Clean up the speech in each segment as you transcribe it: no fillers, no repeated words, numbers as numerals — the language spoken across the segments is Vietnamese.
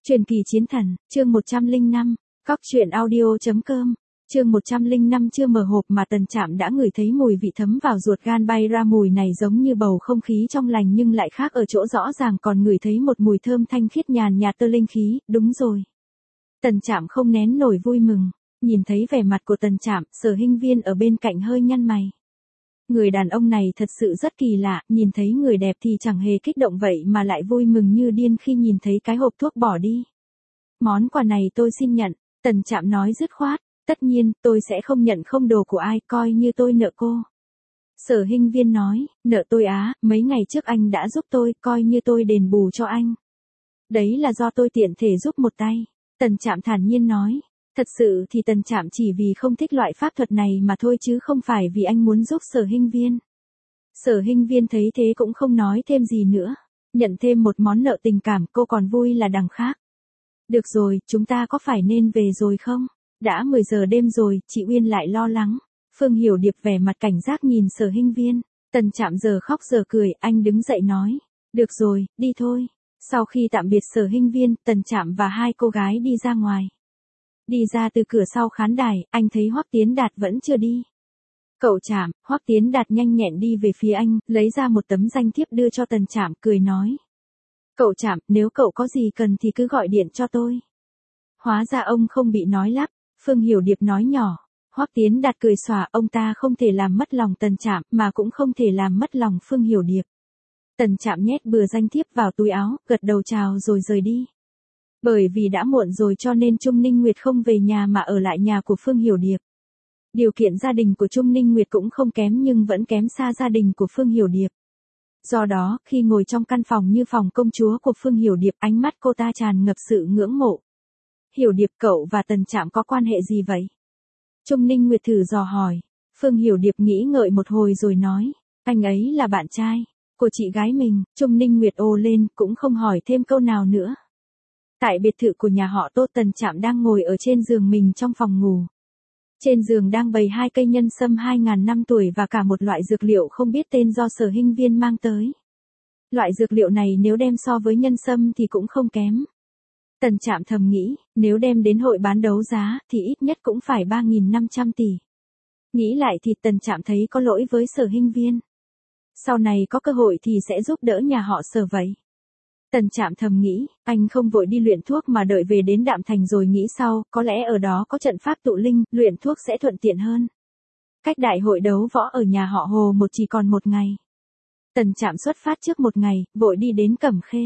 Truyền kỳ chiến thần, chương 105, Cóc truyện audio.com, chương 105 chưa mở hộp mà Tần Trạm đã ngửi thấy mùi vị thấm vào ruột gan bay ra, mùi này giống như bầu không khí trong lành nhưng lại khác ở chỗ rõ ràng còn ngửi thấy một mùi thơm thanh khiết nhàn nhạt tơ linh khí, đúng rồi. Tần Trạm không nén nổi vui mừng, nhìn thấy vẻ mặt của Tần Trạm, Sở Hinh Viên ở bên cạnh hơi nhăn mày. Người đàn ông này thật sự rất kỳ lạ, nhìn thấy người đẹp thì chẳng hề kích động vậy mà lại vui mừng như điên khi nhìn thấy cái hộp thuốc bỏ đi. Món quà này tôi xin nhận, Tần Trạm nói dứt khoát, tất nhiên, tôi sẽ không nhận không đồ của ai, coi như tôi nợ cô. Sở Hinh Viên nói, nợ tôi á, mấy ngày trước anh đã giúp tôi, coi như tôi đền bù cho anh. Đấy là do tôi tiện thể giúp một tay, Tần Trạm thản nhiên nói. Thật sự thì Tần Trạm chỉ vì không thích loại pháp thuật này mà thôi chứ không phải vì anh muốn giúp Sở Hinh Viên. Sở Hinh Viên thấy thế cũng không nói thêm gì nữa. Nhận thêm một món nợ tình cảm cô còn vui là đằng khác. Được rồi, chúng ta có phải nên về rồi không? Đã 10 giờ đêm rồi, chị Uyên lại lo lắng. Phương Hiểu Điệp vẻ mặt cảnh giác nhìn Sở Hinh Viên. Tần Trạm giờ khóc giờ cười, anh đứng dậy nói. Được rồi, đi thôi. Sau khi tạm biệt Sở Hinh Viên, Tần Trạm và hai cô gái đi ra ngoài. Đi ra từ cửa sau khán đài, anh thấy Hoắc Tiến Đạt vẫn chưa đi. Cậu Trạm, Hoắc Tiến Đạt nhanh nhẹn đi về phía anh, lấy ra một tấm danh thiếp đưa cho Tần Trạm, cười nói. Cậu Trạm, nếu cậu có gì cần thì cứ gọi điện cho tôi. Hóa ra ông không bị nói lắp, Phương Hiểu Điệp nói nhỏ. Hoắc Tiến Đạt cười xòa, ông ta không thể làm mất lòng Tần Trạm, mà cũng không thể làm mất lòng Phương Hiểu Điệp. Tần Trạm nhét bừa danh thiếp vào túi áo, gật đầu chào rồi rời đi. Bởi vì đã muộn rồi cho nên Trung Ninh Nguyệt không về nhà mà ở lại nhà của Phương Hiểu Điệp. Điều kiện gia đình của Trung Ninh Nguyệt cũng không kém nhưng vẫn kém xa gia đình của Phương Hiểu Điệp. Do đó, khi ngồi trong căn phòng như phòng công chúa của Phương Hiểu Điệp, ánh mắt cô ta tràn ngập sự ngưỡng mộ. Hiểu Điệp, cậu và Tần Trạm có quan hệ gì vậy? Trung Ninh Nguyệt thử dò hỏi. Phương Hiểu Điệp nghĩ ngợi một hồi rồi nói, anh ấy là bạn trai của chị gái mình. Trung Ninh Nguyệt ồ lên, cũng không hỏi thêm câu nào nữa. Tại biệt thự của nhà họ Tô, Tần Trạm đang ngồi ở trên giường mình trong phòng ngủ. Trên giường đang bày 2 cây nhân sâm 2000 năm tuổi và cả một loại dược liệu không biết tên do Sở Hinh Viên mang tới. Loại dược liệu này nếu đem so với nhân sâm thì cũng không kém. Tần Trạm thầm nghĩ, nếu đem đến hội bán đấu giá thì ít nhất cũng phải 3.500 tỷ. Nghĩ lại thì Tần Trạm thấy có lỗi với Sở Hinh Viên. Sau này có cơ hội thì sẽ giúp đỡ nhà họ Sở vậy. Tần Trạm thầm nghĩ, anh không vội đi luyện thuốc mà đợi về đến Đạm Thành rồi nghĩ sau, có lẽ ở đó có trận pháp tụ linh, luyện thuốc sẽ thuận tiện hơn. Cách đại hội đấu võ ở nhà họ Hồ một chỉ còn một ngày. Tần Trạm xuất phát trước một ngày, vội đi đến Cẩm Khê.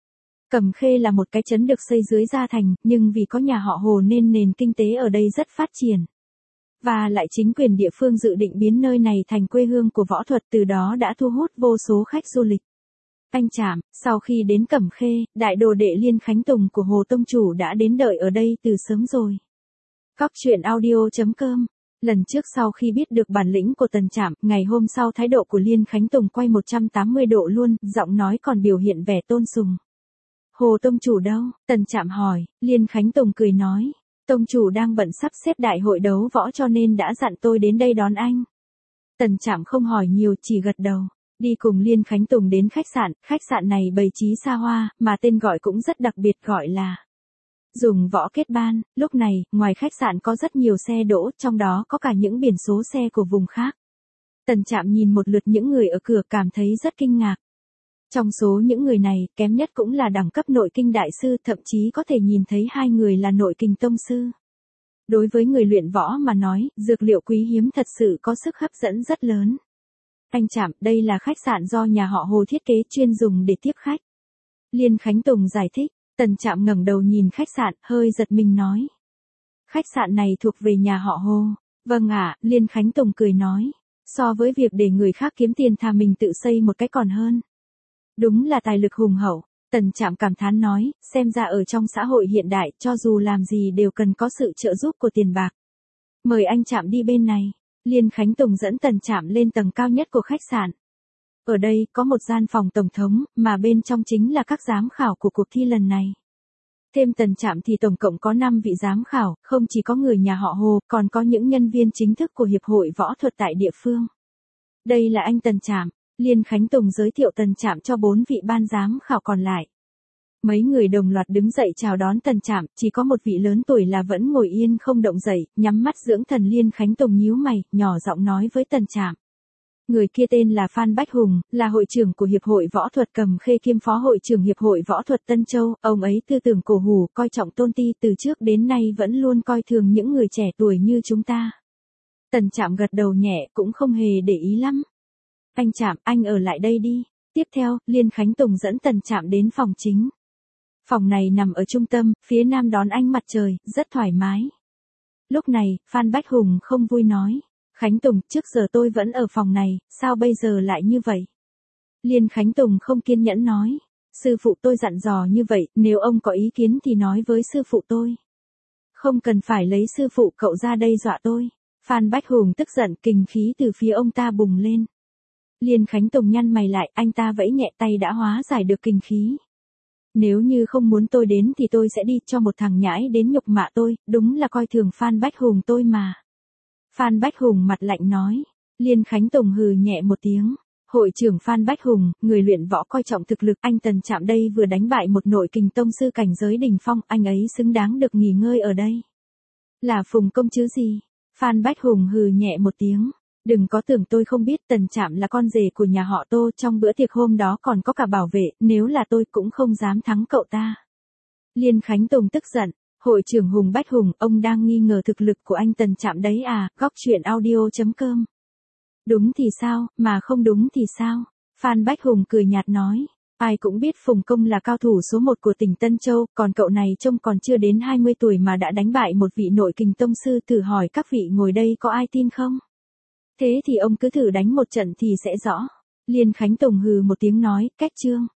Cẩm Khê là một cái trấn được xây dưới Gia Thành, nhưng vì có nhà họ Hồ nên nền kinh tế ở đây rất phát triển. Và lại chính quyền địa phương dự định biến nơi này thành quê hương của võ thuật, từ đó đã thu hút vô số khách du lịch. Anh Trạm, sau khi đến Cẩm Khê, đại đồ đệ Liên Khánh Tùng của Hồ Tông Chủ đã đến đợi ở đây từ sớm rồi. Cóc truyện audio.com. Lần trước sau khi biết được bản lĩnh của Tần Trạm, ngày hôm sau thái độ của Liên Khánh Tùng quay 180 độ luôn, giọng nói còn biểu hiện vẻ tôn sùng. Hồ Tông Chủ đâu? Tần Trạm hỏi. Liên Khánh Tùng cười nói. Tông Chủ đang bận sắp xếp đại hội đấu võ cho nên đã dặn tôi đến đây đón anh. Tần Trạm không hỏi nhiều, chỉ gật đầu. Đi cùng Liên Khánh Tùng đến khách sạn này bày trí xa hoa, mà tên gọi cũng rất đặc biệt gọi là Dùng Võ Kết Ban. Lúc này, ngoài khách sạn có rất nhiều xe đỗ, trong đó có cả những biển số xe của vùng khác. Tần Trạm nhìn một lượt những người ở cửa cảm thấy rất kinh ngạc. Trong số những người này, kém nhất cũng là đẳng cấp nội kinh đại sư, thậm chí có thể nhìn thấy 2 người là nội kinh tông sư. Đối với người luyện võ mà nói, dược liệu quý hiếm thật sự có sức hấp dẫn rất lớn. Anh Trạm, đây là khách sạn do nhà họ Hồ thiết kế chuyên dùng để tiếp khách. Liên Khánh Tùng giải thích. Tần Trạm ngẩng đầu nhìn khách sạn, hơi giật mình nói. Khách sạn này thuộc về nhà họ Hồ. Vâng ạ, Liên Khánh Tùng cười nói. So với việc để người khác kiếm tiền thà mình tự xây một cái còn hơn. Đúng là tài lực hùng hậu. Tần Trạm cảm thán nói, xem ra ở trong xã hội hiện đại, cho dù làm gì đều cần có sự trợ giúp của tiền bạc. Mời anh Trạm đi bên này. Liên Khánh Tùng dẫn Tần Trạm lên tầng cao nhất của khách sạn. Ở đây có một gian phòng tổng thống, mà bên trong chính là các giám khảo của cuộc thi lần này. Thêm Tần Trạm thì tổng cộng có 5 vị giám khảo, không chỉ có người nhà họ Hồ, còn có những nhân viên chính thức của Hiệp hội Võ thuật tại địa phương. Đây là anh Tần Trạm. Liên Khánh Tùng giới thiệu Tần Trạm cho 4 vị ban giám khảo còn lại. Mấy người đồng loạt đứng dậy chào đón Tần Trạm, chỉ có một vị lớn tuổi là vẫn ngồi yên không động dậy, nhắm mắt dưỡng thần. Liên Khánh Tùng nhíu mày, nhỏ giọng nói với Tần Trạm. Người kia tên là Phan Bách Hùng, là hội trưởng của Hiệp hội Võ thuật Cầm Khê kiêm phó hội trưởng Hiệp hội Võ thuật Tân Châu. Ông ấy tư tưởng cổ hủ, coi trọng tôn ti, từ trước đến nay vẫn luôn coi thường những người trẻ tuổi như chúng ta. Tần Trạm gật đầu nhẹ, cũng không hề để ý lắm. Anh Trạm, anh ở lại đây đi. Tiếp theo, Liên Khánh Tùng dẫn Tần Trạm đến phòng chính. Phòng này nằm ở trung tâm, phía nam đón ánh mặt trời, rất thoải mái. Lúc này, Phan Bách Hùng không vui nói. Khánh Tùng, trước giờ tôi vẫn ở phòng này, sao bây giờ lại như vậy? Liên Khánh Tùng không kiên nhẫn nói. Sư phụ tôi dặn dò như vậy, nếu ông có ý kiến thì nói với sư phụ tôi. Không cần phải lấy sư phụ cậu ra đây dọa tôi. Phan Bách Hùng tức giận, kình khí từ phía ông ta bùng lên. Liên Khánh Tùng nhăn mày lại, anh ta vẫy nhẹ tay đã hóa giải được kình khí. Nếu như không muốn tôi đến thì tôi sẽ đi, cho một thằng nhãi đến nhục mạ tôi, đúng là coi thường Phan Bách Hùng tôi mà. Phan Bách Hùng mặt lạnh nói. Liên Khánh Tùng hừ nhẹ một tiếng. Hội trưởng Phan Bách Hùng, người luyện võ coi trọng thực lực, anh Tần Trạm đây vừa đánh bại một nội kình tông sư cảnh giới đỉnh phong, anh ấy xứng đáng được nghỉ ngơi ở đây. Là phùng công chứ gì? Phan Bách Hùng hừ nhẹ một tiếng. Đừng có tưởng tôi không biết Tần Trạm là con rể của nhà họ Tô, trong bữa tiệc hôm đó còn có cả bảo vệ, nếu là tôi cũng không dám thắng cậu ta. Liên Khánh Tùng tức giận. Hội trưởng Hùng Bách Hùng, ông đang nghi ngờ thực lực của anh Tần Trạm đấy à? Góc truyện audio.com. Đúng thì sao, mà không đúng thì sao? Phan Bách Hùng cười nhạt nói. Ai cũng biết Phùng Công là cao thủ số 1 của tỉnh Tân Châu, còn cậu này trông còn chưa đến 20 tuổi mà đã đánh bại một vị nội kình tông sư, thử hỏi các vị ngồi đây có ai tin không? Thế thì ông cứ thử đánh một trận thì sẽ rõ. Liên Khánh Tùng hừ một tiếng nói, cách chương.